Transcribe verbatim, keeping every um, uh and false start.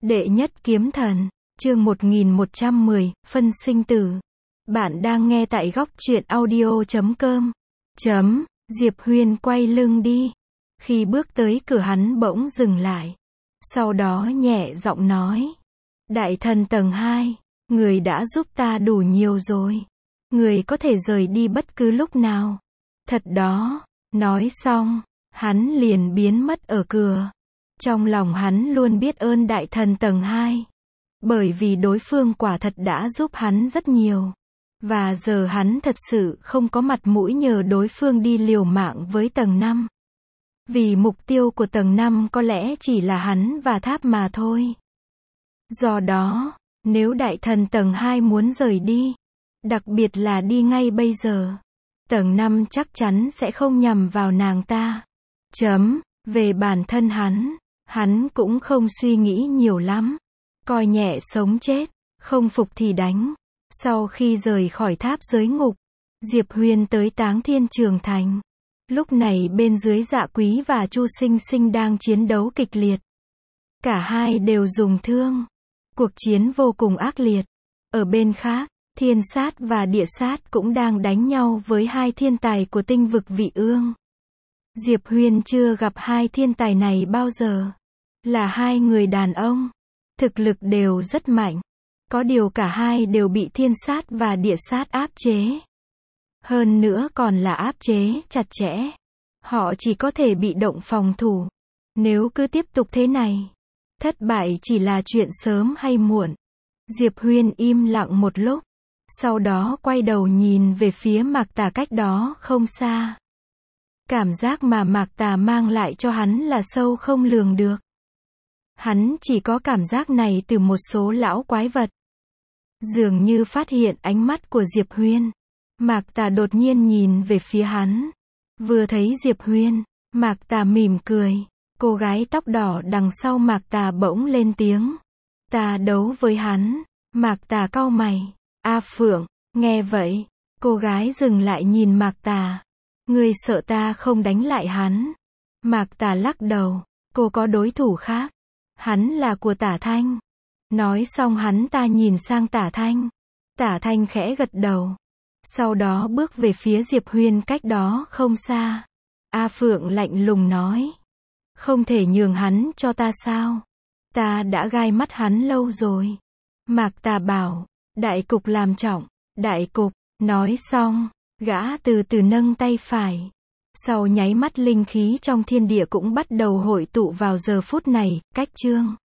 Đệ nhất kiếm thần, chương một nghìn một trăm mười, phân sinh tử. Bạn đang nghe tại góc truyện audio chấm com. Chấm, Diệp Huyền quay lưng đi. Khi bước tới cửa hắn bỗng dừng lại. Sau đó nhẹ giọng nói. Đại thần tầng hai, người đã giúp ta đủ nhiều rồi. Người có thể rời đi bất cứ lúc nào. Thật đó, nói xong, hắn liền biến mất ở cửa. Trong lòng hắn luôn biết ơn đại thần tầng hai. Bởi vì đối phương quả thật đã giúp hắn rất nhiều. Và giờ hắn thật sự không có mặt mũi nhờ đối phương đi liều mạng với tầng năm. Vì mục tiêu của tầng năm có lẽ chỉ là hắn và tháp mà thôi. Do đó, nếu đại thần tầng hai muốn rời đi, đặc biệt là đi ngay bây giờ, tầng năm chắc chắn sẽ không nhằm vào nàng ta. Chấm, về bản thân hắn, hắn cũng không suy nghĩ nhiều lắm. Coi nhẹ sống chết, không phục thì đánh. Sau khi rời khỏi tháp giới ngục, Diệp Huyền tới Táng Thiên Trường Thành. Lúc này bên dưới Dạ Quý và Chu Sinh Sinh đang chiến đấu kịch liệt. Cả hai đều dùng thương. Cuộc chiến vô cùng ác liệt. Ở bên khác, Thiên Sát và Địa Sát cũng đang đánh nhau với hai thiên tài của tinh vực Vị Ương. Diệp Huyền chưa gặp hai thiên tài này bao giờ. Là hai người đàn ông. Thực lực đều rất mạnh. Có điều cả hai đều bị Thiên Sát và Địa Sát áp chế. Hơn nữa còn là áp chế chặt chẽ. Họ chỉ có thể bị động phòng thủ. Nếu cứ tiếp tục thế này, thất bại chỉ là chuyện sớm hay muộn. Diệp Huyền im lặng một lúc. Sau đó quay đầu nhìn về phía Mạc Tà cách đó không xa. Cảm giác mà Mạc Tà mang lại cho hắn là sâu không lường được. Hắn chỉ có cảm giác này từ một số lão quái vật. Dường như phát hiện ánh mắt của Diệp Huyền. Mạc Tà đột nhiên nhìn về phía hắn. Vừa thấy Diệp Huyền, Mạc Tà mỉm cười. Cô gái tóc đỏ đằng sau Mạc Tà bỗng lên tiếng. Ta đấu với hắn. Mạc Tà cau mày. A Phượng, nghe vậy, cô gái dừng lại nhìn Mạc Tà. Ngươi sợ ta không đánh lại hắn? Mạc Tà lắc đầu. Cô có đối thủ khác. Hắn là của Tả Thanh. Nói xong hắn ta nhìn sang Tả Thanh. Tả Thanh khẽ gật đầu. Sau đó bước về phía Diệp Huyền cách đó không xa. A Phượng lạnh lùng nói. Không thể nhường hắn cho ta sao? Ta đã gai mắt hắn lâu rồi. Mạc Tà bảo. Đại cục làm trọng. Đại cục. Nói xong, gã từ từ nâng tay phải. Sau nháy mắt linh khí trong thiên địa cũng bắt đầu hội tụ vào giờ phút này, cách chương.